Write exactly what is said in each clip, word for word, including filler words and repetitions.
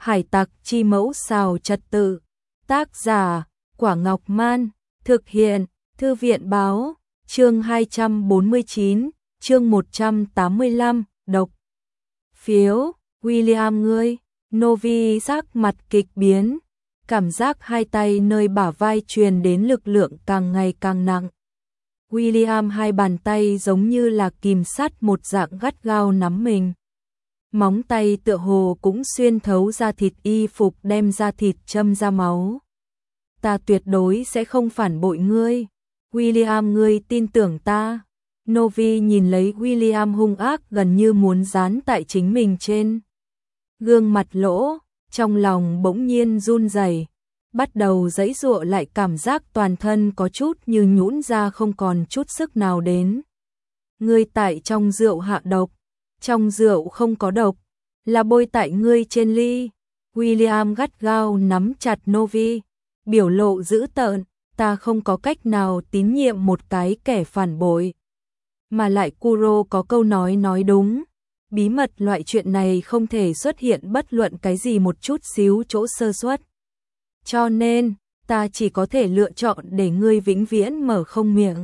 Hải tặc chi mẫu xào trật tự. Tác giả, Quả Ngọc Man. Thực hiện, Thư viện báo. Chương hai trăm bốn mươi chín, chương một trăm tám mươi lăm, độc. Phiếu, William ngươi. Novi sắc mặt kịch biến. Cảm giác hai tay nơi bả vai truyền đến lực lượng càng ngày càng nặng. William hai bàn tay giống như là kìm sắt một dạng gắt gao nắm mình. Móng tay tựa hồ cũng xuyên thấu da thịt y phục đem da thịt châm ra máu. Ta tuyệt đối sẽ không phản bội ngươi. William ngươi tin tưởng ta. Novi nhìn lấy William hung ác gần như muốn dán tại chính mình trên. Gương mặt lỗ, trong lòng bỗng nhiên run rẩy, bắt đầu giãy giụa lại cảm giác toàn thân có chút như nhũn ra không còn chút sức nào đến. Ngươi tại trong rượu hạ độc. Trong rượu không có độc, là bôi tại ngươi trên ly. William gắt gao nắm chặt Novi, biểu lộ dữ tợn, ta không có cách nào tín nhiệm một cái kẻ phản bội. Mà lại Kuro có câu nói nói đúng, bí mật loại chuyện này không thể xuất hiện bất luận cái gì một chút xíu chỗ sơ suất. Cho nên, ta chỉ có thể lựa chọn để ngươi vĩnh viễn mở không miệng.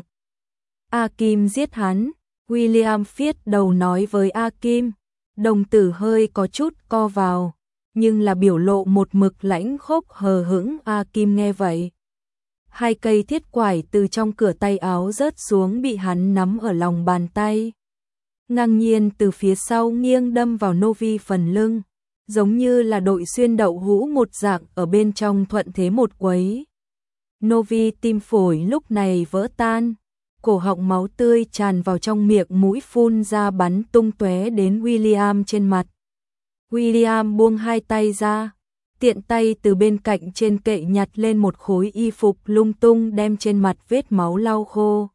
A Kim giết hắn. William phiết đầu nói với A Kim, đồng tử hơi có chút co vào, nhưng là biểu lộ một mực lãnh khốc hờ hững. A Kim nghe vậy, hai cây thiết quải từ trong cửa tay áo rớt xuống bị hắn nắm ở lòng bàn tay. Ngang nhiên từ phía sau nghiêng đâm vào Novi phần lưng, giống như là đội xuyên đậu hũ một dạng ở bên trong thuận thế một quấy. Novi tim phổi lúc này vỡ tan. Cổ họng máu tươi tràn vào trong miệng mũi phun ra bắn tung tóe đến William trên mặt. William buông hai tay ra, tiện tay từ bên cạnh trên kệ nhặt lên một khối y phục lung tung đem trên mặt vết máu lau khô.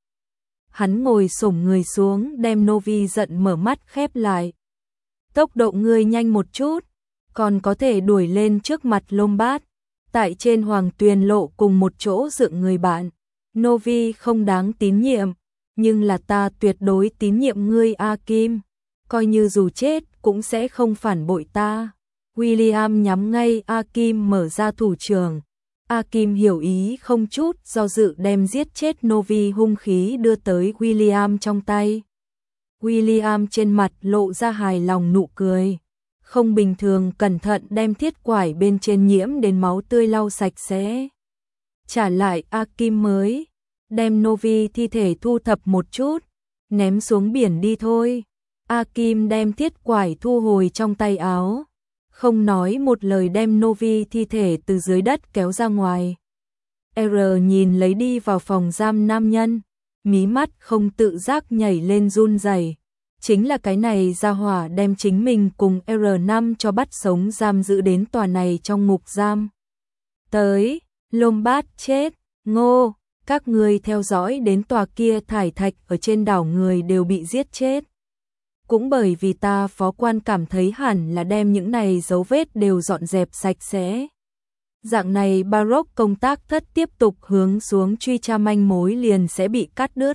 Hắn ngồi xổm người xuống đem Novi giận mở mắt khép lại. Tốc độ ngươi nhanh một chút, còn có thể đuổi lên trước mặt Lombard, tại trên Hoàng Tuyền Lộ cùng một chỗ dựng người bạn. Novi không đáng tín nhiệm, nhưng là ta tuyệt đối tín nhiệm ngươi A Kim, coi như dù chết cũng sẽ không phản bội ta. William nhắm ngay A Kim mở ra thủ trưởng. A Kim hiểu ý không chút do dự đem giết chết Novi hung khí đưa tới William trong tay. William trên mặt lộ ra hài lòng nụ cười, không bình thường cẩn thận đem thiết quải bên trên nhiễm đến máu tươi lau sạch sẽ. Trả lại A Kim mới, đem Novi thi thể thu thập một chút, ném xuống biển đi thôi. A Kim đem thiết quải thu hồi trong tay áo, không nói một lời đem Novi thi thể từ dưới đất kéo ra ngoài. R nhìn lấy đi vào phòng giam nam nhân, mí mắt không tự giác nhảy lên run rẩy. Chính là cái này gia hỏa đem chính mình cùng R năm cho bắt sống giam giữ đến tòa này trong ngục giam. Tới, Lombard chết, ngô, các người theo dõi đến tòa kia thải thạch ở trên đảo người đều bị giết chết. Cũng bởi vì ta phó quan cảm thấy hẳn là đem những này dấu vết đều dọn dẹp sạch sẽ. Dạng này Baroque công tác thất tiếp tục hướng xuống truy tra manh mối liền sẽ bị cắt đứt.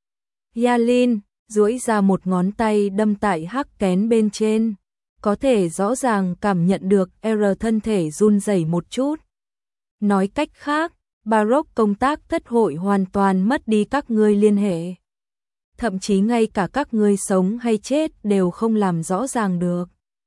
Yalin duỗi ra một ngón tay đâm tại hắc kén bên trên, có thể rõ ràng cảm nhận được R thân thể run rẩy một chút. Nói cách khác, Baroque công tác thất hội hoàn toàn mất đi các ngươi liên hệ. Thậm chí ngay cả các ngươi sống hay chết đều không làm rõ ràng được.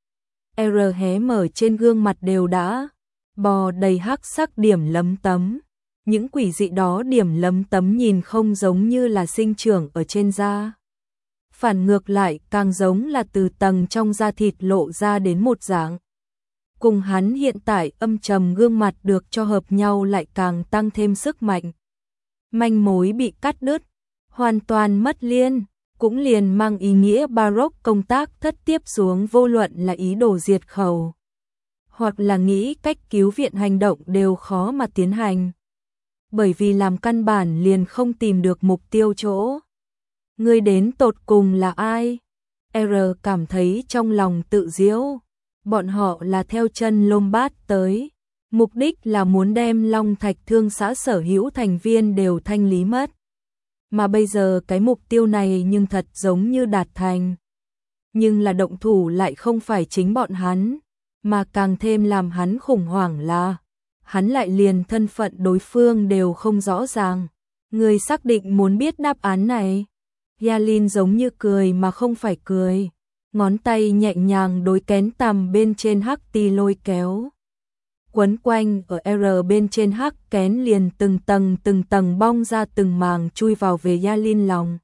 R hé mở trên gương mặt đều đã bò đầy hắc sắc điểm lấm tấm. Những quỷ dị đó điểm lấm tấm nhìn không giống như là sinh trưởng ở trên da. Phản ngược lại càng giống là từ tầng trong da thịt lộ ra đến một dạng. Cùng hắn hiện tại âm trầm gương mặt được cho hợp nhau lại càng tăng thêm sức mạnh. Manh mối bị cắt đứt, hoàn toàn mất liên, cũng liền mang ý nghĩa Baroque công tác thất tiếp xuống vô luận là ý đồ diệt khẩu, hoặc là nghĩ cách cứu viện hành động đều khó mà tiến hành. Bởi vì làm căn bản liền không tìm được mục tiêu chỗ. Người đến tột cùng là ai? R cảm thấy trong lòng tự diễu. Bọn họ là theo chân Lombard tới, mục đích là muốn đem Long Thạch Thương xã sở hữu thành viên đều thanh lý mất. Mà bây giờ cái mục tiêu này nhưng thật giống như đạt thành. Nhưng là động thủ lại không phải chính bọn hắn, mà càng thêm làm hắn khủng hoảng là hắn lại liền thân phận đối phương đều không rõ ràng. Người xác định muốn biết đáp án này? Yalin giống như cười mà không phải cười, ngón tay nhẹ nhàng đối kén tằm bên trên hắc ti lôi kéo. Quấn quanh ở R bên trên hắc kén liền từng tầng từng tầng bong ra từng màng chui vào về Yalin lòng.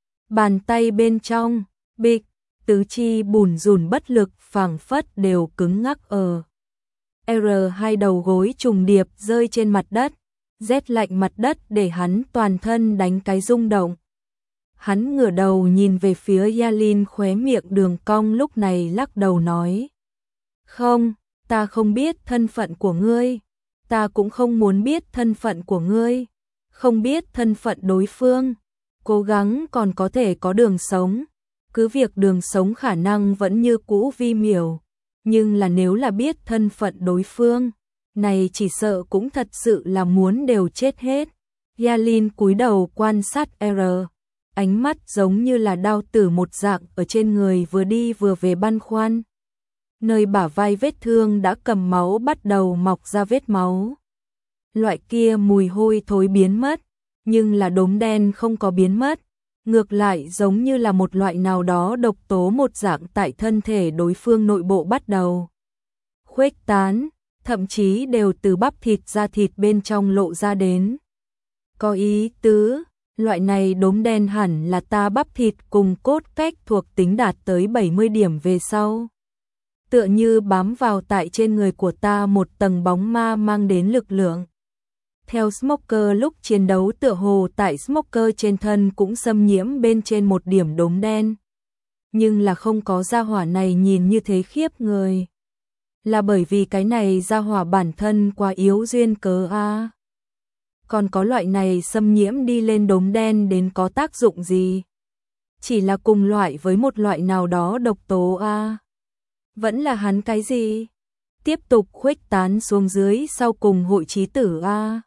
Bàn tay bên trong, bịch, tứ chi bùn rùn bất lực phảng phất đều cứng ngắc ở. R hai đầu gối trùng điệp rơi trên mặt đất, rét lạnh mặt đất để hắn toàn thân đánh cái rung động. Hắn ngửa đầu nhìn về phía Yalin, khóe miệng đường cong lúc này lắc đầu nói. Không, ta không biết thân phận của ngươi, ta cũng không muốn biết thân phận của ngươi, không biết thân phận đối phương, cố gắng còn có thể có đường sống, cứ việc đường sống khả năng vẫn như cũ vi miểu, nhưng là nếu là biết thân phận đối phương, này chỉ sợ cũng thật sự là muốn đều chết hết. Yalin cúi đầu quan sát R, ánh mắt giống như là đao tử một dạng ở trên người vừa đi vừa về băn khoăn. Nơi bả vai vết thương đã cầm máu bắt đầu mọc ra vết máu. Loại kia mùi hôi thối biến mất, nhưng là đốm đen không có biến mất, ngược lại giống như là một loại nào đó độc tố một dạng tại thân thể đối phương nội bộ bắt đầu khuếch tán, thậm chí đều từ bắp thịt da thịt bên trong lộ ra đến. Có ý tứ, loại này đốm đen hẳn là ta bắp thịt cùng cốt cách thuộc tính đạt tới bảy mươi điểm về sau. Tựa như bám vào tại trên người của ta một tầng bóng ma mang đến lực lượng. Theo Smoker lúc chiến đấu tựa hồ tại Smoker trên thân cũng xâm nhiễm bên trên một điểm đốm đen. Nhưng là không có gia hỏa này nhìn như thế khiếp người. Là bởi vì cái này gia hỏa bản thân quá yếu duyên cớ a. À. Còn có loại này xâm nhiễm đi lên đốm đen đến có tác dụng gì? Chỉ là cùng loại với một loại nào đó độc tố a. À. Vẫn là hắn cái gì? Tiếp tục khuếch tán xuống dưới sau cùng hội chí tử a. À.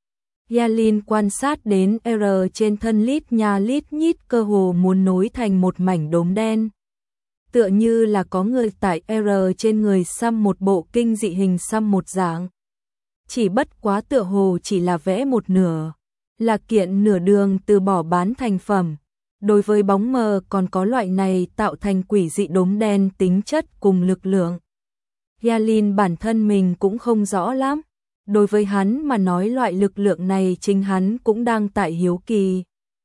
Yalin quan sát đến R trên thân lít nha lít nhít cơ hồ muốn nối thành một mảnh đốm đen. Tựa như là có người tại R trên người xăm một bộ kinh dị hình xăm một dạng. Chỉ bất quá tựa hồ chỉ là vẽ một nửa, là kiện nửa đường từ bỏ bán thành phẩm. Đối với bóng mờ còn có loại này tạo thành quỷ dị đốm đen tính chất cùng lực lượng. Yalin bản thân mình cũng không rõ lắm. Đối với hắn mà nói loại lực lượng này chính hắn cũng đang tại hiếu kỳ.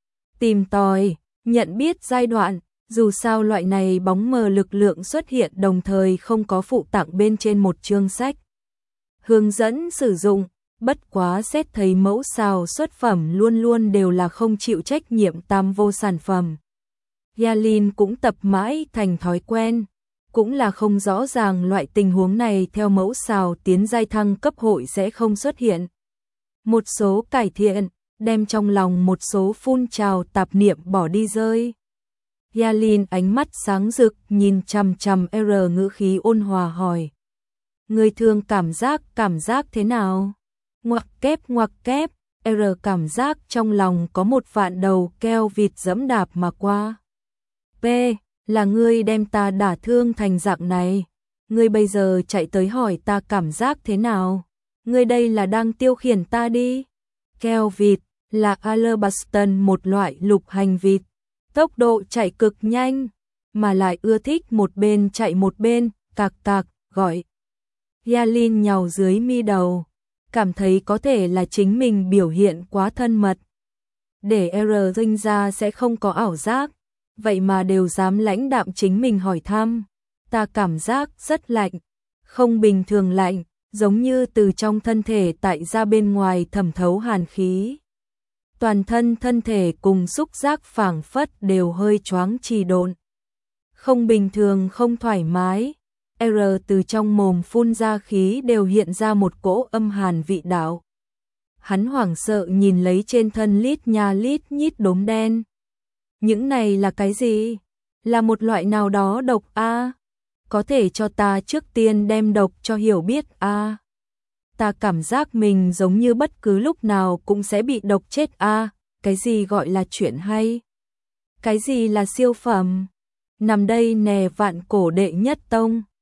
Tìm tòi, nhận biết giai đoạn, dù sao loại này bóng mờ lực lượng xuất hiện đồng thời không có phụ tặng bên trên một chương sách. Hướng dẫn sử dụng, bất quá xét thấy mẫu sao xuất phẩm luôn luôn đều là không chịu trách nhiệm tam vô sản phẩm. Yalin cũng tập mãi thành thói quen. Cũng là không rõ ràng loại tình huống này theo mẫu sao tiến giai thăng cấp hội sẽ không xuất hiện. Một số cải thiện, đem trong lòng một số phun trào tạp niệm bỏ đi rơi. Yalin ánh mắt sáng rực nhìn chằm chằm R ngữ khí ôn hòa hỏi. Người thường cảm giác cảm giác thế nào? Ngoặc kép ngoặc kép, R cảm giác trong lòng có một vạn đầu keo vịt dẫm đạp mà qua. P. Là ngươi đem ta đả thương thành dạng này, ngươi bây giờ chạy tới hỏi ta cảm giác thế nào, ngươi đây là đang tiêu khiển ta đi. Keo vịt là Alabaston một loại lục hành vịt, tốc độ chạy cực nhanh, mà lại ưa thích một bên chạy một bên, cạc cạc, gọi. Yalin nhào dưới mi đầu, cảm thấy có thể là chính mình biểu hiện quá thân mật. Để R sinh ra sẽ không có ảo giác. Vậy mà đều dám lãnh đạm chính mình hỏi thăm. Ta cảm giác rất lạnh, không bình thường lạnh, giống như từ trong thân thể tại ra bên ngoài thẩm thấu hàn khí. Toàn thân thân thể cùng xúc giác phảng phất đều hơi choáng trì độn. Không bình thường không thoải mái. R từ trong mồm phun ra khí đều hiện ra một cỗ âm hàn vị đạo. Hắn hoảng sợ nhìn lấy trên thân lít nha lít nhít đốm đen. Những này là cái gì? Là một loại nào đó độc a? À? Có thể cho ta trước tiên đem độc cho hiểu biết a? À? Ta cảm giác mình giống như bất cứ lúc nào cũng sẽ bị độc chết a. À? Cái gì gọi là chuyện hay? Cái gì là siêu phẩm? Nằm đây nè vạn cổ đệ nhất tông.